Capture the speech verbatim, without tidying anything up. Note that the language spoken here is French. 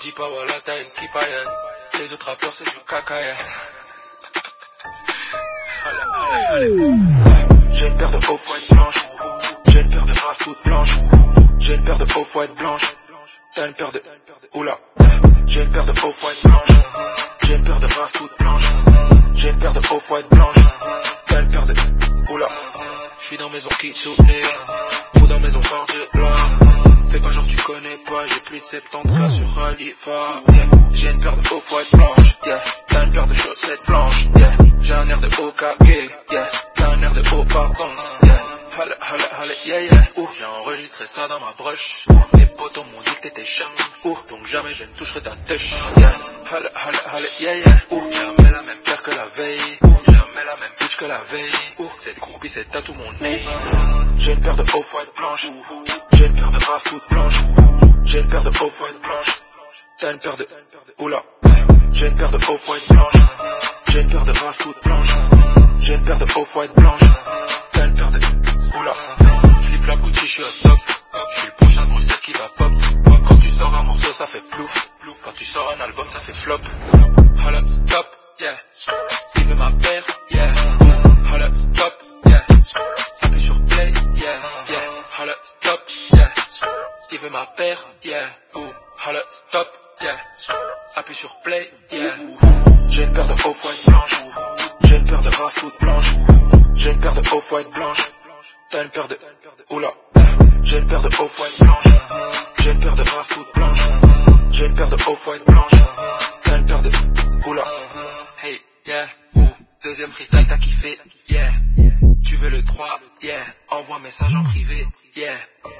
dis pas voilà t'as une kippa yeah. Les autres rappeurs c'est du caca yeah. Allez, allez, allez. J'ai une paire de off-white blanche. J'ai une paire de raf toute blanche. J'ai une paire de off-white blanche. T'as une paire de... Oula. J'ai une paire de off-white blanche. J'ai une paire de raf toute blanche. J'ai une paire de off-white blanche. T'as une paire de... Oula. J'suis dans maison Kitsune ou dans maison Bardier blanc. Fais pas genre tu connais pas, j'ai plus de soixante-dix K sur Khalifa yeah. J'ai une paire de off-white blanche yeah. T'as une paire de chaussettes blanches yeah. J'ai un air de Okage yeah. T'as un air de haut pardon yeah. Halle, halle, halle, yeah yeah Ouf, j'ai enregistré ça dans ma broche. Mes potos m'ont dit que t'étais chum. Ouf, donc jamais je ne toucherai ta touche yeah. Halle, halle, halle, yeah yeah Ouf, jamais la même paire que la veille. Ouf, jamais la même bitch que la veille. Ouf, cette groupie c'est tatou mon nez. J'ai une paire de off-white blanche. J'ai une paire de raf toute blanche. J'ai une paire de off-white blanche. T'as une paire de... Oula. J'ai une paire de off-white blanche. J'ai une paire de raf toute blanche. J'ai une paire de off-white blanche. T'as une paire de... Oula. J'lip la Gucci, j'suis au top. J'suis le prochain de Bruxelles qui va pop. Quand tu sors un morceau ça fait plouf. Quand tu sors un album ça fait flop. Holla, stop, yeah. Il veut ma paire, yeah. Holla, stop, yeah. Appuie sur play, yeah, yeah. Holla, stop, yeah. Il veut ma paire, yeah. Holla, stop, yeah. Appuie sur play, yeah. J'ai une paire de off-white blanche. J'ai une paire de raf toute blanche. J'ai une paire de off-white blanche. T'as une paire de... Oula. J'ai une paire de off-white blanche. J'ai une paire de raf toute blanche. J'ai une paire de off-white blanche. T'as une paire de... Oula. Hey, yeah. Ouh. Deuxième freestyle t'as kiffé, yeah. Tu veux le trois, yeah. Envoie un message en privé, yeah.